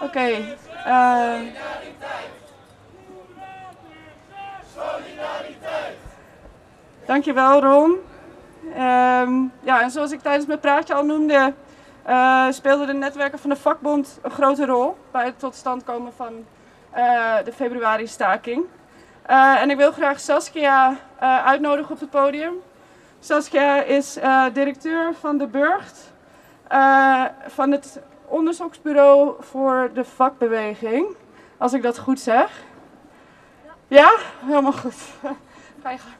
Oké. Dankjewel, Ron. Ja, en zoals ik tijdens mijn praatje al noemde, speelden de netwerken van de vakbond een grote rol bij het tot stand komen van de februari-staking. En ik wil graag Saskia uitnodigen op het podium. Saskia is directeur van de Burgt, van het onderzoeksbureau voor de vakbeweging, als ik dat goed zeg. Ja? Helemaal goed. Ga je gang.